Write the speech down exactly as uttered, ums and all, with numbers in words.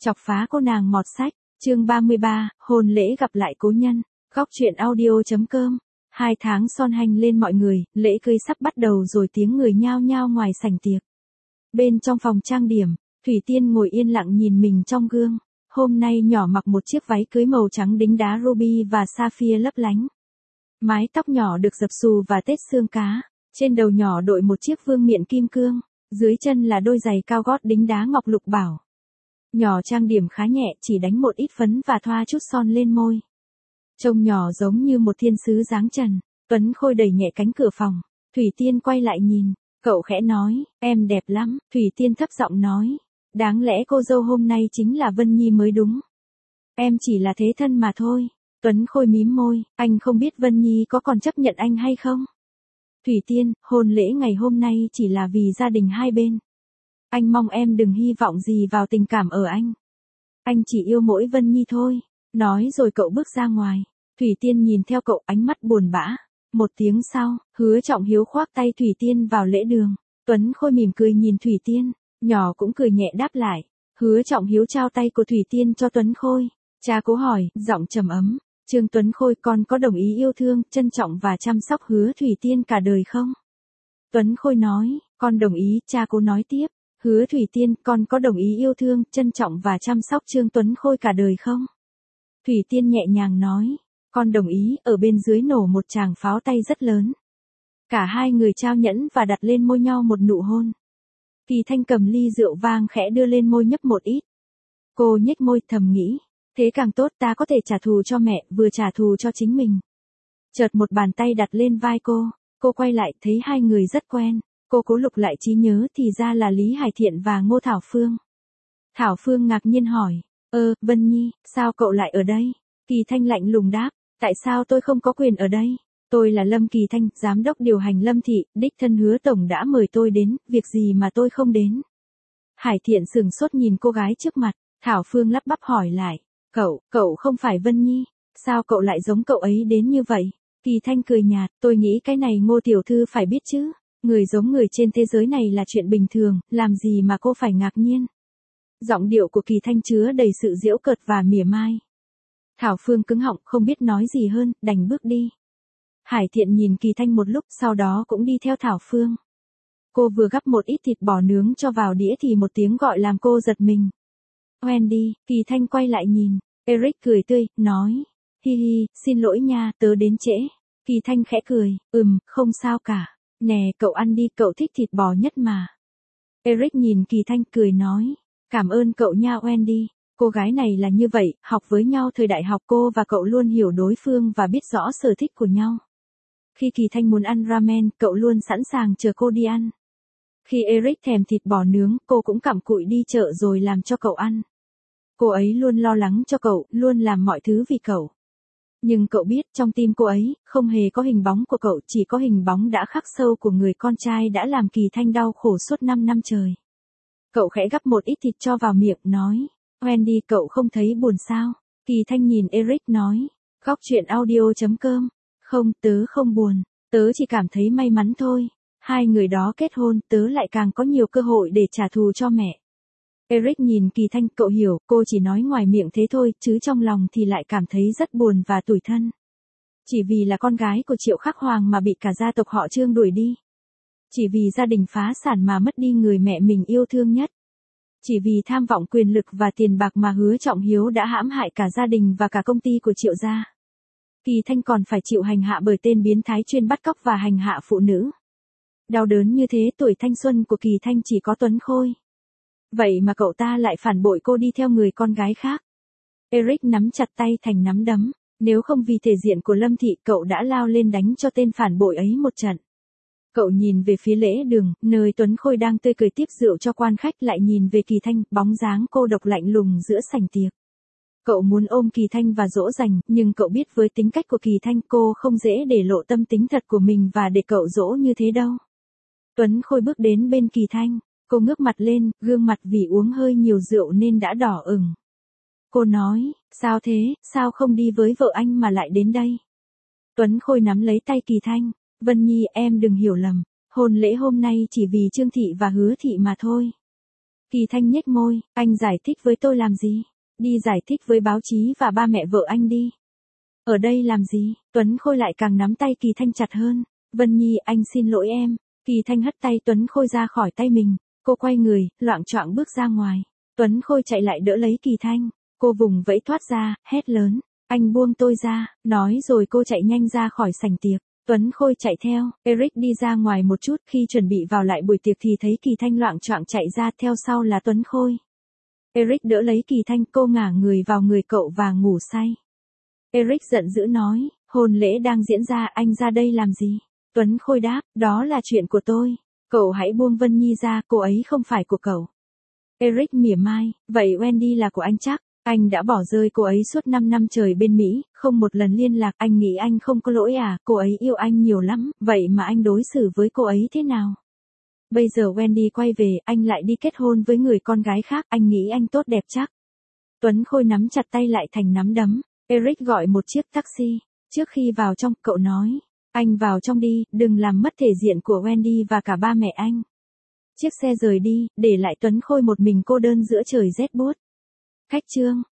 Chọc phá cô nàng mọt sách, chương ba mươi ba, hôn lễ gặp lại cố nhân, góc chuyện audio.com. Hai tháng son hành lên mọi người, lễ cưới sắp bắt đầu rồi tiếng người nhao nhao ngoài sảnh tiệc. Bên trong phòng trang điểm, Thủy Tiên ngồi yên lặng nhìn mình trong gương. Hôm nay nhỏ mặc một chiếc váy cưới màu trắng đính đá ruby và sapphire lấp lánh. Mái tóc nhỏ được dập xù và tết xương cá, trên đầu nhỏ đội một chiếc vương miện kim cương, dưới chân là đôi giày cao gót đính đá ngọc lục bảo. Nhỏ trang điểm khá nhẹ, chỉ đánh một ít phấn và thoa chút son lên môi. Trông nhỏ giống như một thiên sứ dáng trần. Tuấn Khôi đẩy nhẹ cánh cửa phòng. Thủy Tiên quay lại nhìn, cậu khẽ nói, em đẹp lắm. Thủy Tiên thấp giọng nói, đáng lẽ cô dâu hôm nay chính là Vân Nhi mới đúng. Em chỉ là thế thân mà thôi. Tuấn Khôi mím môi, anh không biết Vân Nhi có còn chấp nhận anh hay không? Thủy Tiên, hôn lễ ngày hôm nay chỉ là vì gia đình hai bên. Anh mong em đừng hy vọng gì vào tình cảm ở anh. Anh chỉ yêu mỗi Vân Nhi thôi. Nói rồi cậu bước ra ngoài. Thủy Tiên nhìn theo cậu, ánh mắt buồn bã. Một tiếng sau, Hứa Trọng Hiếu khoác tay Thủy Tiên vào lễ đường. Tuấn Khôi mỉm cười nhìn Thủy Tiên, nhỏ cũng cười nhẹ đáp lại. Hứa Trọng Hiếu trao tay của Thủy Tiên cho Tuấn Khôi. Cha cố hỏi, giọng trầm ấm, Trương Tuấn Khôi, con có đồng ý yêu thương, trân trọng và chăm sóc Hứa Thủy Tiên cả đời không? Tuấn Khôi nói, con đồng ý. Cha cố nói tiếp, Hứa Thủy Tiên, con có đồng ý yêu thương, trân trọng và chăm sóc Trương Tuấn Khôi cả đời không? Thủy Tiên nhẹ nhàng nói, con đồng ý. Ở bên dưới nổ một tràng pháo tay rất lớn. Cả hai người trao nhẫn và đặt lên môi nhau một nụ hôn. Kỳ Thanh cầm ly rượu vang khẽ đưa lên môi nhấp một ít. Cô nhếch môi thầm nghĩ, thế càng tốt, ta có thể trả thù cho mẹ, vừa trả thù cho chính mình. Chợt một bàn tay đặt lên vai cô, cô quay lại thấy hai người rất quen. Cô cố lục lại trí nhớ thì ra là Lý Hải Thiện và Ngô Thảo Phương. Thảo Phương ngạc nhiên hỏi, ơ, Vân Nhi, sao cậu lại ở đây? Kỳ Thanh lạnh lùng đáp, tại sao tôi không có quyền ở đây? Tôi là Lâm Kỳ Thanh, giám đốc điều hành Lâm Thị, đích thân Hứa Tổng đã mời tôi đến, việc gì mà tôi không đến? Hải Thiện sửng sốt nhìn cô gái trước mặt. Thảo Phương lắp bắp hỏi lại, cậu, cậu không phải Vân Nhi, sao cậu lại giống cậu ấy đến như vậy? Kỳ Thanh cười nhạt, tôi nghĩ cái này Ngô tiểu thư phải biết chứ. Người giống người trên thế giới này là chuyện bình thường, làm gì mà cô phải ngạc nhiên. Giọng điệu của Kỳ Thanh chứa đầy sự giễu cợt và mỉa mai. Thảo Phương cứng họng, không biết nói gì hơn, đành bước đi. Hải Thiện nhìn Kỳ Thanh một lúc, sau đó cũng đi theo Thảo Phương. Cô vừa gắp một ít thịt bò nướng cho vào đĩa thì một tiếng gọi làm cô giật mình. Wendy. Kỳ Thanh quay lại nhìn. Eric cười tươi, nói, hi hi, xin lỗi nha, tớ đến trễ. Kỳ Thanh khẽ cười, ừm, không sao cả. Nè, cậu ăn đi, cậu thích thịt bò nhất mà. Eric nhìn Kỳ Thanh cười nói, cảm ơn cậu nha Wendy. Cô gái này là như vậy, học với nhau thời đại học cô và cậu luôn hiểu đối phương và biết rõ sở thích của nhau. Khi Kỳ Thanh muốn ăn ramen, cậu luôn sẵn sàng chờ cô đi ăn. Khi Eric thèm thịt bò nướng, cô cũng cặm cụi đi chợ rồi làm cho cậu ăn. Cô ấy luôn lo lắng cho cậu, luôn làm mọi thứ vì cậu. Nhưng cậu biết, trong tim cô ấy, không hề có hình bóng của cậu, chỉ có hình bóng đã khắc sâu của người con trai đã làm Kỳ Thanh đau khổ suốt năm năm trời. Cậu khẽ gắp một ít thịt cho vào miệng, nói, Wendy, cậu không thấy buồn sao? Kỳ Thanh nhìn Eric nói, góc chuyện audio.com, không, tớ không buồn, tớ chỉ cảm thấy may mắn thôi. Hai người đó kết hôn, tớ lại càng có nhiều cơ hội để trả thù cho mẹ. Eric nhìn Kỳ Thanh, cậu hiểu, cô chỉ nói ngoài miệng thế thôi, chứ trong lòng thì lại cảm thấy rất buồn và tủi thân. Chỉ vì là con gái của Triệu Khắc Hoàng mà bị cả gia tộc họ Trương đuổi đi. Chỉ vì gia đình phá sản mà mất đi người mẹ mình yêu thương nhất. Chỉ vì tham vọng quyền lực và tiền bạc mà Hứa Trọng Hiếu đã hãm hại cả gia đình và cả công ty của Triệu gia. Kỳ Thanh còn phải chịu hành hạ bởi tên biến thái chuyên bắt cóc và hành hạ phụ nữ. Đau đớn như thế, tuổi thanh xuân của Kỳ Thanh chỉ có Tuấn Khôi. Vậy mà cậu ta lại phản bội cô đi theo người con gái khác. Eric nắm chặt tay thành nắm đấm. Nếu không vì thể diện của Lâm Thị, cậu đã lao lên đánh cho tên phản bội ấy một trận. Cậu nhìn về phía lễ đường, nơi Tuấn Khôi đang tươi cười tiếp rượu cho quan khách, lại nhìn về Kỳ Thanh, bóng dáng cô độc lạnh lùng giữa sảnh tiệc. Cậu muốn ôm Kỳ Thanh và dỗ dành, nhưng cậu biết với tính cách của Kỳ Thanh, cô không dễ để lộ tâm tính thật của mình và để cậu dỗ như thế đâu. Tuấn Khôi bước đến bên Kỳ Thanh. Cô ngước mặt lên, gương mặt vì uống hơi nhiều rượu nên đã đỏ ửng. Cô nói, sao thế, sao không đi với vợ anh mà lại đến đây? Tuấn Khôi nắm lấy tay Kỳ Thanh, Vân Nhi, em đừng hiểu lầm, hôn lễ hôm nay chỉ vì Trương Thị và Hứa Thị mà thôi. Kỳ Thanh nhếch môi, anh giải thích với tôi làm gì? Đi giải thích với báo chí và ba mẹ vợ anh đi. Ở đây làm gì? Tuấn Khôi lại càng nắm tay Kỳ Thanh chặt hơn. Vân Nhi, anh xin lỗi em. Kỳ Thanh hất tay Tuấn Khôi ra khỏi tay mình. Cô quay người, loạng choạng bước ra ngoài. Tuấn Khôi chạy lại đỡ lấy Kỳ Thanh. Cô vùng vẫy thoát ra, hét lớn. Anh buông tôi ra, nói rồi cô chạy nhanh ra khỏi sảnh tiệc. Tuấn Khôi chạy theo, Eric đi ra ngoài một chút, khi chuẩn bị vào lại buổi tiệc thì thấy Kỳ Thanh loạng choạng chạy ra, theo sau là Tuấn Khôi. Eric đỡ lấy Kỳ Thanh, cô ngả người vào người cậu và ngủ say. Eric giận dữ nói, hôn lễ đang diễn ra, anh ra đây làm gì? Tuấn Khôi đáp, đó là chuyện của tôi. Cậu hãy buông Vân Nhi ra, cô ấy không phải của cậu. Eric mỉa mai, vậy Wendy là của anh chắc? Anh đã bỏ rơi cô ấy suốt năm năm trời bên Mỹ, không một lần liên lạc, anh nghĩ anh không có lỗi à, cô ấy yêu anh nhiều lắm, vậy mà anh đối xử với cô ấy thế nào? Bây giờ Wendy quay về, anh lại đi kết hôn với người con gái khác, anh nghĩ anh tốt đẹp chắc. Tuấn Khôi nắm chặt tay lại thành nắm đấm. Eric gọi một chiếc taxi. Trước khi vào trong, cậu nói, anh vào trong đi, đừng làm mất thể diện của Wendy và cả ba mẹ anh. Chiếc xe rời đi, để lại Tuấn Khôi một mình cô đơn giữa trời rét buốt. Khách trương.